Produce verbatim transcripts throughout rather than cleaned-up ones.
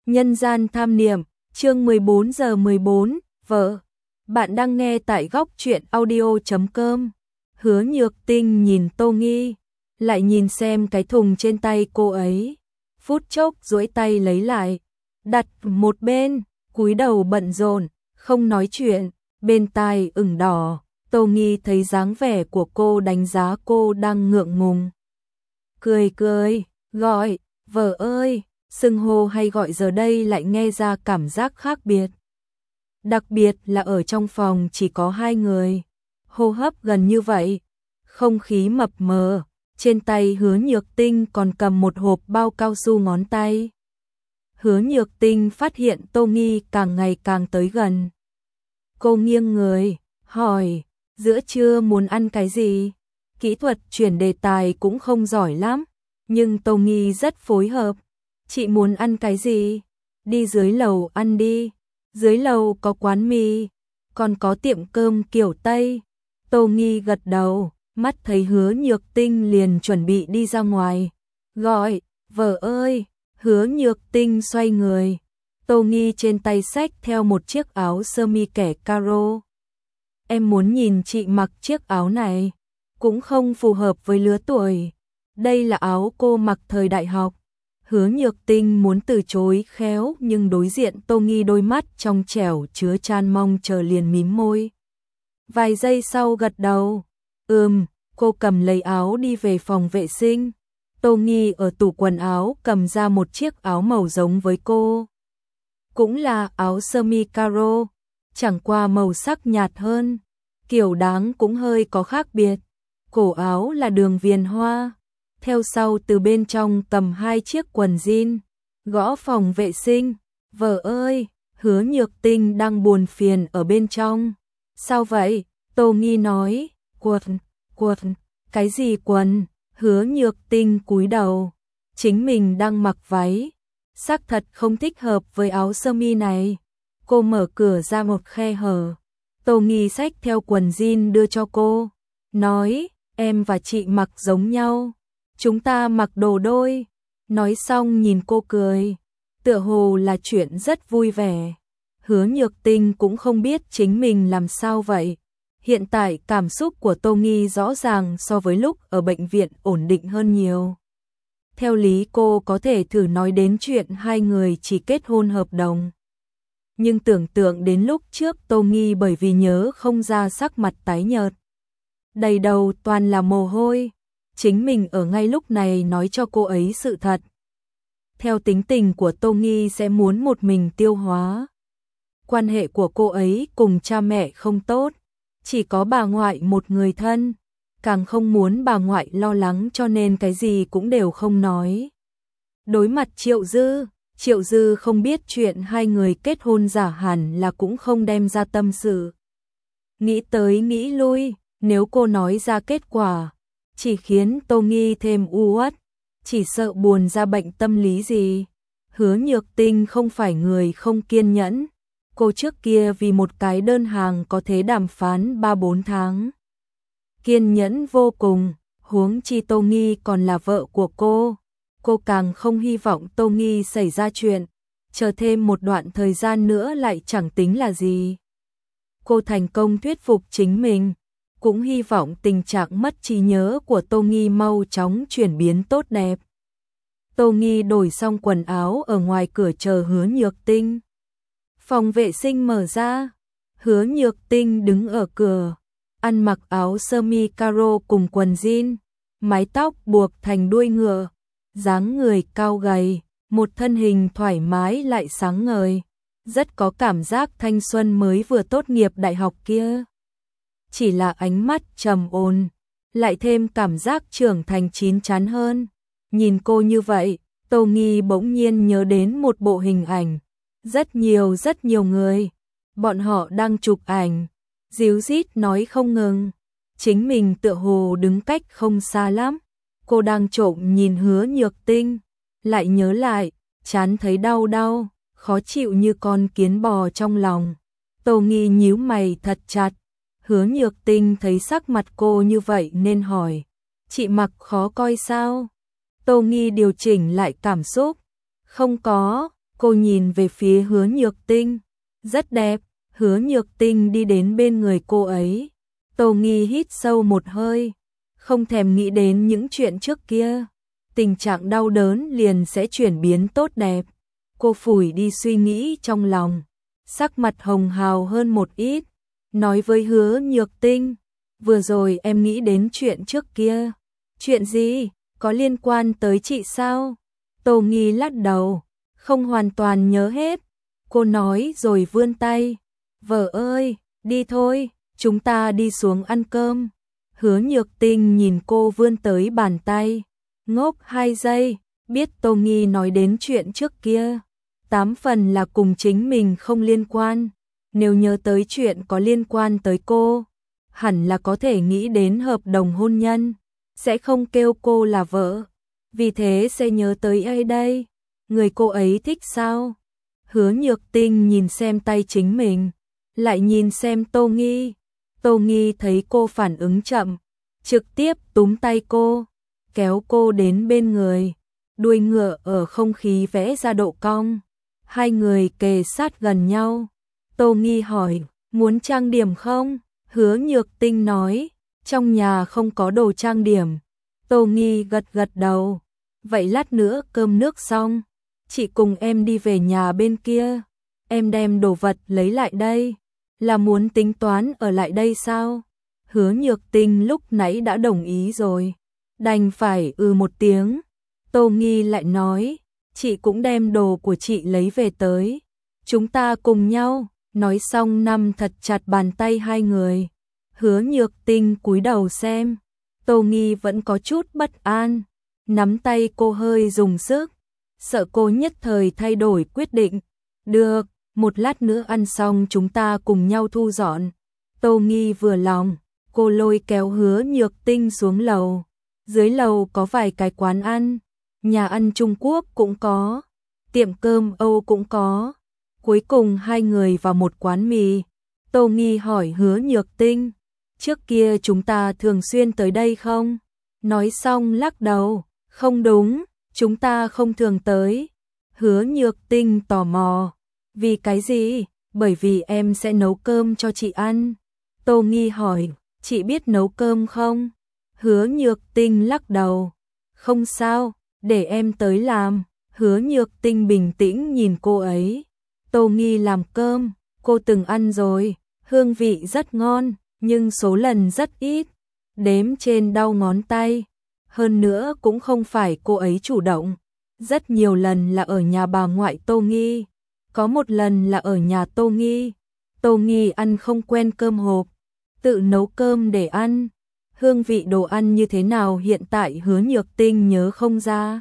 Nhân gian tham niệm, chương mười bốn giờ mười bốn, vợ. Bạn đang nghe tại góc truyện audio chấm com. Hứa Nhược Tinh nhìn Tô Nghi, lại nhìn xem cái thùng trên tay cô ấy. Phút chốc duỗi tay lấy lại, đặt một bên, cúi đầu bận rộn, không nói chuyện, bên tai ửng đỏ. Tô Nghi thấy dáng vẻ của cô đánh giá cô đang ngượng ngùng. Cười cười, gọi, vợ ơi. Xưng hô hay gọi giờ đây lại nghe ra cảm giác khác biệt. Đặc biệt là ở trong phòng chỉ có hai người. Hô hấp gần như vậy. Không khí mập mờ. Trên tay Hứa Nhược Tinh còn cầm một hộp bao cao su ngón tay. Hứa Nhược Tinh phát hiện Tô Nghi càng ngày càng tới gần. Cô nghiêng người, hỏi, giữa trưa muốn ăn cái gì? Kỹ thuật chuyển đề tài cũng không giỏi lắm, nhưng Tô Nghi rất phối hợp. Chị muốn ăn cái gì? Đi dưới lầu ăn đi. Dưới lầu có quán mì, còn có tiệm cơm kiểu Tây. Tô Nghi gật đầu, mắt thấy Hứa Nhược Tinh liền chuẩn bị đi ra ngoài. Gọi, vợ ơi, Hứa Nhược Tinh xoay người. Tô Nghi trên tay xách theo một chiếc áo sơ mi kẻ caro. Em muốn nhìn chị mặc chiếc áo này, cũng không phù hợp với lứa tuổi. Đây là áo cô mặc thời đại học. Hứa Nhược Tinh muốn từ chối khéo nhưng đối diện Tô Nghi đôi mắt trong trẻo chứa chan mong chờ liền mím môi. Vài giây sau gật đầu. Ừm, cô cầm lấy áo đi về phòng vệ sinh. Tô Nghi ở tủ quần áo cầm ra một chiếc áo màu giống với cô. Cũng là áo sơ mi caro, chẳng qua màu sắc nhạt hơn. Kiểu dáng cũng hơi có khác biệt. Cổ áo là đường viền hoa. Theo sau từ bên trong cầm hai chiếc quần jean, gõ phòng vệ sinh. Vợ ơi, Hứa Nhược Tinh đang buồn phiền ở bên trong. Sao vậy? Tô Nghi nói, quần, quần, cái gì quần? Hứa Nhược Tinh cúi đầu, chính mình đang mặc váy. Xác thật không thích hợp với áo sơ mi này. Cô mở cửa ra một khe hở. Tô Nghi xách theo quần jean đưa cho cô, nói, em và chị mặc giống nhau. Chúng ta mặc đồ đôi. Nói xong nhìn cô cười. Tựa hồ là chuyện rất vui vẻ. Hứa Nhược Tinh cũng không biết chính mình làm sao vậy. Hiện tại cảm xúc của Tô Nghi rõ ràng so với lúc ở bệnh viện ổn định hơn nhiều. Theo lý cô có thể thử nói đến chuyện hai người chỉ kết hôn hợp đồng. Nhưng tưởng tượng đến lúc trước Tô Nghi bởi vì nhớ không ra sắc mặt tái nhợt. Đầy đầu toàn là mồ hôi. Chính mình ở ngay lúc này nói cho cô ấy sự thật. Theo tính tình của Tô Nghi sẽ muốn một mình tiêu hóa. Quan hệ của cô ấy cùng cha mẹ không tốt, chỉ có bà ngoại một người thân, càng không muốn bà ngoại lo lắng cho nên cái gì cũng đều không nói. Đối mặt Triệu Dư, Triệu Dư không biết chuyện hai người kết hôn giả hẳn là cũng không đem ra tâm sự. Nghĩ tới nghĩ lui, nếu cô nói ra kết quả, chỉ khiến Tô Nghi thêm u uất, chỉ sợ buồn ra bệnh tâm lý gì. Hứa Nhược Tinh không phải người không kiên nhẫn. Cô trước kia vì một cái đơn hàng có thể đàm phán ba bốn tháng. Kiên nhẫn vô cùng, huống chi Tô Nghi còn là vợ của cô. Cô càng không hy vọng Tô Nghi xảy ra chuyện, chờ thêm một đoạn thời gian nữa lại chẳng tính là gì. Cô thành công thuyết phục chính mình. Cũng hy vọng tình trạng mất trí nhớ của Tô Nghi mau chóng chuyển biến tốt đẹp. Tô Nghi đổi xong quần áo ở ngoài cửa chờ Hứa Nhược Tinh. Phòng vệ sinh mở ra, Hứa Nhược Tinh đứng ở cửa, ăn mặc áo sơ mi caro cùng quần jean, mái tóc buộc thành đuôi ngựa, dáng người cao gầy, một thân hình thoải mái lại sáng ngời, rất có cảm giác thanh xuân mới vừa tốt nghiệp đại học kia. Chỉ là ánh mắt trầm ổn, lại thêm cảm giác trưởng thành chín chắn hơn. Nhìn cô như vậy, Tô Nghi bỗng nhiên nhớ đến một bộ hình ảnh. Rất nhiều rất nhiều người, bọn họ đang chụp ảnh, díu dít nói không ngừng. Chính mình tựa hồ đứng cách không xa lắm. Cô đang trộm nhìn Hứa Nhược Tinh, lại nhớ lại, chán thấy đau đau, khó chịu như con kiến bò trong lòng. Tô Nghi nhíu mày thật chặt. Hứa Nhược Tinh thấy sắc mặt cô như vậy nên hỏi, chị mặc khó coi sao? Tô Nghi điều chỉnh lại cảm xúc, không có, Cô nhìn về phía Hứa Nhược Tinh. Rất đẹp. Hứa Nhược Tinh đi đến bên người cô ấy. Tô Nghi hít sâu một hơi. Không thèm nghĩ đến những chuyện trước kia. Tình trạng đau đớn liền sẽ chuyển biến tốt đẹp. Cô phủi đi suy nghĩ trong lòng. Sắc mặt hồng hào hơn một ít. Nói với Hứa Nhược Tinh. Vừa rồi em nghĩ đến chuyện trước kia. Chuyện gì? Có liên quan tới chị sao? Tô Nghi lắc đầu. Không hoàn toàn nhớ hết. Cô nói rồi vươn tay. Vợ ơi, đi thôi, chúng ta đi xuống ăn cơm. Hứa Nhược Tinh nhìn cô vươn tới bàn tay. Ngốc hai giây, biết Tô Nghi nói đến chuyện trước kia. Tám phần là cùng chính mình không liên quan. Nếu nhớ tới chuyện có liên quan tới cô, hẳn là có thể nghĩ đến hợp đồng hôn nhân. Sẽ không kêu cô là vợ. Vì thế sẽ nhớ tới ai đây? Người cô ấy thích sao? Hứa Nhược Tinh nhìn xem tay chính mình, lại nhìn xem Tô Nghi. Tô Nghi thấy cô phản ứng chậm, trực tiếp túm tay cô, kéo cô đến bên người. Đuôi ngựa ở không khí vẽ ra độ cong. Hai người kề sát gần nhau. Tô Nghi hỏi, muốn trang điểm không? Hứa Nhược Tinh nói, trong nhà không có đồ trang điểm. Tô Nghi gật gật đầu. Vậy lát nữa cơm nước xong, chị cùng em đi về nhà bên kia. Em đem đồ vật lấy lại đây. Là muốn tính toán ở lại đây sao? Hứa Nhược Tinh lúc nãy đã đồng ý rồi. Đành phải ừ một tiếng. Tô Nghi lại nói, chị cũng đem đồ của chị lấy về tới. Chúng ta cùng nhau. Nói xong nắm thật chặt bàn tay hai người. Hứa Nhược Tinh cúi đầu xem. Tô Nghi vẫn có chút bất an. Nắm tay cô hơi dùng sức. Sợ cô nhất thời thay đổi quyết định. Được, một lát nữa ăn xong chúng ta cùng nhau thu dọn. Tô Nghi vừa lòng. Cô lôi kéo Hứa Nhược Tinh xuống lầu. Dưới lầu có vài cái quán ăn. Nhà ăn Trung Quốc cũng có. Tiệm cơm Âu cũng có. Cuối cùng hai người vào một quán mì. Tô Nghi hỏi Hứa Nhược Tinh, trước kia chúng ta thường xuyên tới đây không? Nói xong lắc đầu, không đúng, chúng ta không thường tới. Hứa Nhược Tinh tò mò, vì cái gì? Bởi vì em sẽ nấu cơm cho chị ăn. Tô Nghi hỏi, chị biết nấu cơm không? Hứa Nhược Tinh lắc đầu, không sao, để em tới làm. Hứa Nhược Tinh bình tĩnh nhìn cô ấy. Tô Nghi làm cơm, cô từng ăn rồi, hương vị rất ngon, nhưng số lần rất ít, đếm trên đau ngón tay. Hơn nữa cũng không phải cô ấy chủ động, rất nhiều lần là ở nhà bà ngoại Tô Nghi, có một lần là ở nhà Tô Nghi. Tô Nghi ăn không quen cơm hộp, tự nấu cơm để ăn. Hương vị đồ ăn như thế nào hiện tại Hứa Nhược Tinh nhớ không ra,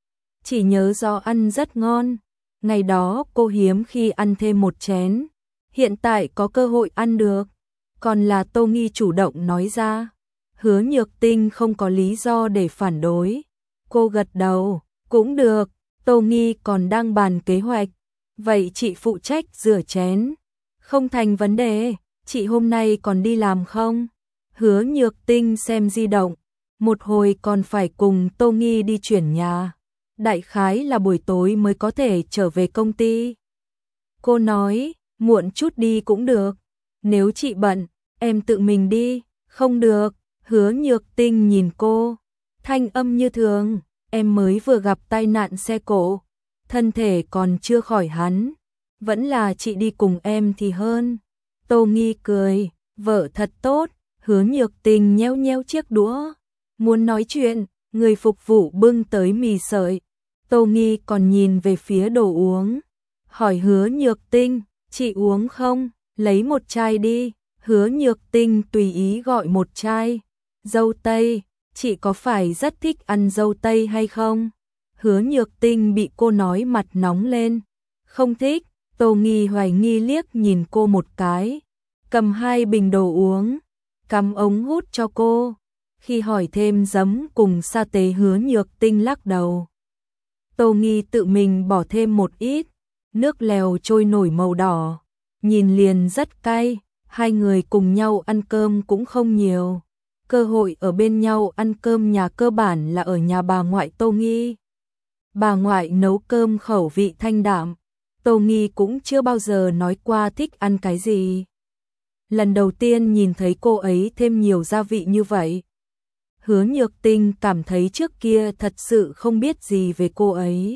chỉ nhớ do ăn rất ngon. Ngày đó cô hiếm khi ăn thêm một chén, hiện tại có cơ hội ăn được, còn là Tô Nghi chủ động nói ra. Hứa Nhược Tinh không có lý do để phản đối. Cô gật đầu, cũng được, Tô Nghi còn đang bàn kế hoạch. Vậy chị phụ trách rửa chén. Không thành vấn đề, chị hôm nay còn đi làm không? Hứa Nhược Tinh xem di động, một hồi còn phải cùng Tô Nghi đi chuyển nhà. Đại khái là buổi tối mới có thể trở về công ty. Cô nói, muộn chút đi cũng được. Nếu chị bận, em tự mình đi. Không được. Hứa Nhược Tinh nhìn cô, thanh âm như thường, em mới vừa gặp tai nạn xe cộ, thân thể còn chưa khỏi hẳn, vẫn là chị đi cùng em thì hơn. Tô Nghi cười, vợ thật tốt. Hứa Nhược Tinh nhéo nhéo chiếc đũa, muốn nói chuyện, người phục vụ bưng tới mì sợi. Tô Nghi còn nhìn về phía đồ uống, hỏi Hứa Nhược Tinh, chị uống không? Lấy một chai đi. Hứa Nhược Tinh tùy ý gọi một chai. Dâu tây, chị có phải rất thích ăn dâu tây hay không? Hứa Nhược Tinh bị cô nói mặt nóng lên. Không thích. Tô Nghi hoài nghi liếc nhìn cô một cái, cầm hai bình đồ uống, cắm ống hút cho cô. Khi hỏi thêm giấm cùng sa tế Hứa Nhược Tinh lắc đầu. Tô Nghi tự mình bỏ thêm một ít, nước lèo trôi nổi màu đỏ, nhìn liền rất cay. Hai người cùng nhau ăn cơm cũng không nhiều, cơ hội ở bên nhau ăn cơm nhà cơ bản là ở nhà bà ngoại Tô Nghi. Bà ngoại nấu cơm khẩu vị thanh đạm, Tô Nghi cũng chưa bao giờ nói qua thích ăn cái gì. Lần đầu tiên nhìn thấy cô ấy thêm nhiều gia vị như vậy. Hứa Nhược Tinh cảm thấy trước kia thật sự không biết gì về cô ấy.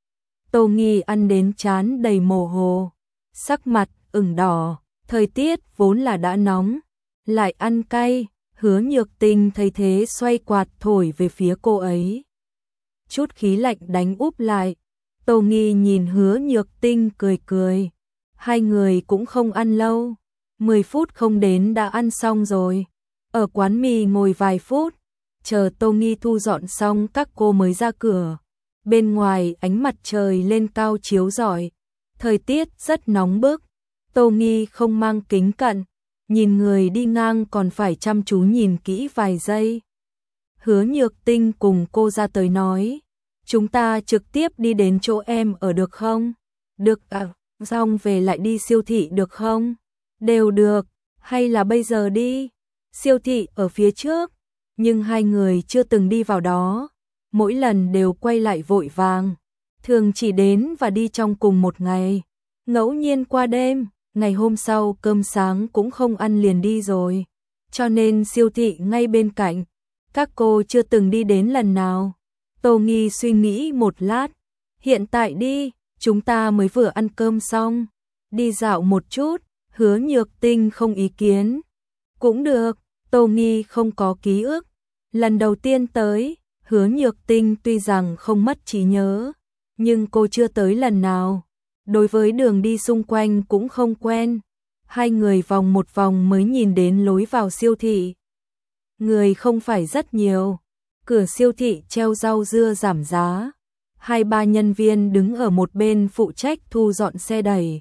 Tô Nghi ăn đến trán đầy mồ hôi, sắc mặt ửng đỏ, thời tiết vốn là đã nóng, lại ăn cay, Hứa Nhược Tinh thấy thế xoay quạt thổi về phía cô ấy. Chút khí lạnh đánh úp lại, Tô Nghi nhìn Hứa Nhược Tinh cười cười. Hai người cũng không ăn lâu, mười phút không đến đã ăn xong rồi. Ở quán mì ngồi vài phút, chờ Tô Nghi thu dọn xong các cô mới ra cửa. Bên ngoài ánh mặt trời lên cao chiếu rọi, thời tiết rất nóng bức. Tô Nghi không mang kính cận, nhìn người đi ngang còn phải chăm chú nhìn kỹ vài giây. Hứa Nhược Tinh cùng cô ra tới nói, chúng ta trực tiếp đi đến chỗ em ở được không? Được à, xong về lại đi siêu thị được không? Đều được, hay là bây giờ đi? Siêu thị ở phía trước, nhưng hai người chưa từng đi vào đó, mỗi lần đều quay lại vội vàng, thường chỉ đến và đi trong cùng một ngày, ngẫu nhiên qua đêm, ngày hôm sau cơm sáng cũng không ăn liền đi rồi, cho nên siêu thị ngay bên cạnh, các cô chưa từng đi đến lần nào. Tô Nghi suy nghĩ một lát, hiện tại đi, chúng ta mới vừa ăn cơm xong, đi dạo một chút. Hứa Nhược Tinh không ý kiến. Cũng được, Tô Nghi không có ký ức. Lần đầu tiên tới, Hứa Nhược Tinh tuy rằng không mất trí nhớ, nhưng cô chưa tới lần nào. Đối với đường đi xung quanh cũng không quen. Hai người vòng một vòng mới nhìn đến lối vào siêu thị. Người không phải rất nhiều. Cửa siêu thị treo rau dưa giảm giá. Hai ba nhân viên đứng ở một bên phụ trách thu dọn xe đẩy.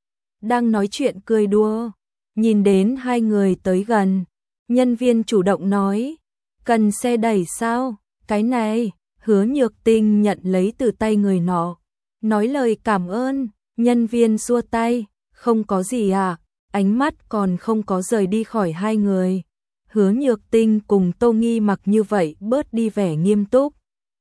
Đang nói chuyện cười đùa, nhìn đến hai người tới gần, nhân viên chủ động nói, cần xe đẩy sao? Cái này, Hứa Nhược Tinh nhận lấy từ tay người nọ, nói lời cảm ơn, nhân viên xua tay, không có gì à, ánh mắt còn không có rời đi khỏi hai người. Hứa Nhược Tinh cùng Tô Nghi mặc như vậy bớt đi vẻ nghiêm túc,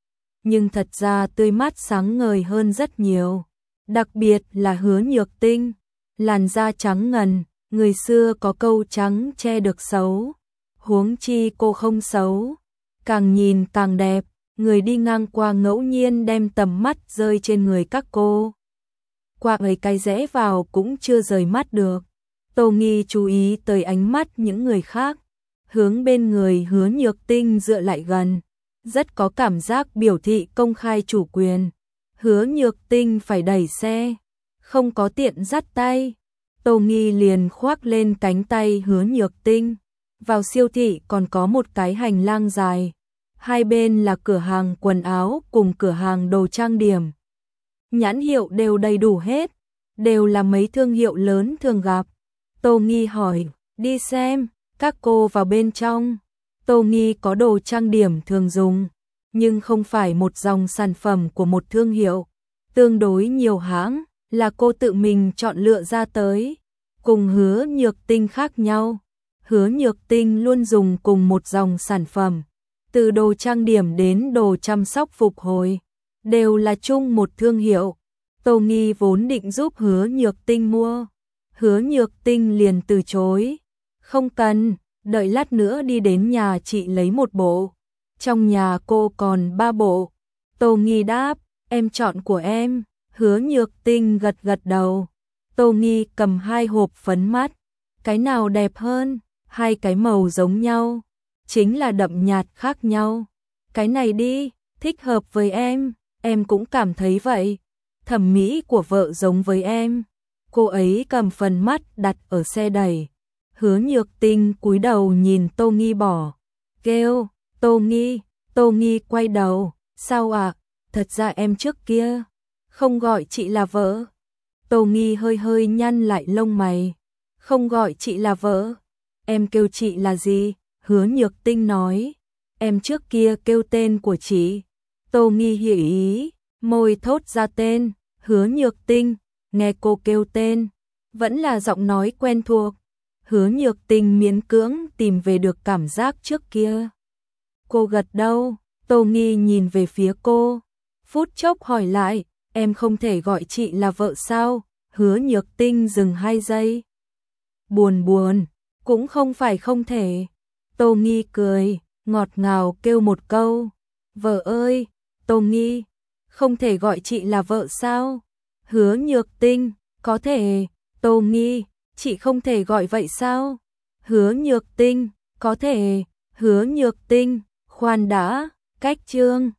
nhưng thật ra tươi mát sáng ngời hơn rất nhiều, đặc biệt là Hứa Nhược Tinh. Làn da trắng ngần, người xưa có câu trắng che được xấu, huống chi cô không xấu, càng nhìn càng đẹp, người đi ngang qua ngẫu nhiên đem tầm mắt rơi trên người các cô. Qua mấy cái rẽ vào cũng chưa rời mắt được. Tô Nghi chú ý tới ánh mắt những người khác, hướng bên người Hứa Nhược Tinh dựa lại gần, rất có cảm giác biểu thị công khai chủ quyền. Hứa Nhược Tinh phải đẩy xe, không có tiện dắt tay. Tô Nghi liền khoác lên cánh tay Hứa Nhược Tinh. Vào siêu thị còn có một cái hành lang dài, hai bên là cửa hàng quần áo cùng cửa hàng đồ trang điểm. Nhãn hiệu đều đầy đủ hết, đều là mấy thương hiệu lớn thường gặp. Tô Nghi hỏi, đi xem, các cô vào bên trong. Tô Nghi có đồ trang điểm thường dùng, nhưng không phải một dòng sản phẩm của một thương hiệu, tương đối nhiều hãng, là cô tự mình chọn lựa ra tới. Cùng Hứa Nhược Tinh khác nhau, Hứa Nhược Tinh luôn dùng cùng một dòng sản phẩm, từ đồ trang điểm đến đồ chăm sóc phục hồi, đều là chung một thương hiệu. Tô Nghi vốn định giúp Hứa Nhược Tinh mua, Hứa Nhược Tinh liền từ chối, không cần, đợi lát nữa đi đến nhà chị lấy một bộ, trong nhà cô còn ba bộ. Tô Nghi đáp, em chọn của em. Hứa Nhược Tinh gật gật đầu. Tô Nghi cầm hai hộp phấn mắt, cái nào đẹp hơn? Hai cái màu giống nhau, chính là đậm nhạt khác nhau. Cái này đi, thích hợp với em, em cũng cảm thấy vậy. Thẩm mỹ của vợ giống với em. Cô ấy cầm phần mắt đặt ở xe đẩy. Hứa Nhược Tinh cúi đầu nhìn Tô Nghi bỏ, kêu, Tô Nghi. Tô Nghi quay đầu, sao ạ? À? Thật ra em trước kia không gọi chị là vợ. Tô Nghi hơi hơi nhăn lại lông mày. Không gọi chị là vợ, em kêu chị là gì? Hứa Nhược Tinh nói, em trước kia kêu tên của chị. Tô Nghi hiểu ý, môi thốt ra tên. Hứa Nhược Tinh, nghe cô kêu tên, vẫn là giọng nói quen thuộc. Hứa Nhược Tinh miễn cưỡng tìm về được cảm giác trước kia. Cô gật đầu. Tô Nghi nhìn về phía cô, phút chốc hỏi lại, em không thể gọi chị là vợ sao? Hứa Nhược Tinh dừng hai giây. Buồn buồn, cũng không phải không thể. Tô Nghi cười, ngọt ngào kêu một câu. Vợ ơi, Tô Nghi, không thể gọi chị là vợ sao? Hứa Nhược Tinh, có thể. Tô Nghi, chị không thể gọi vậy sao? Hứa Nhược Tinh, có thể. Hứa Nhược Tinh, khoan đã, cách chương.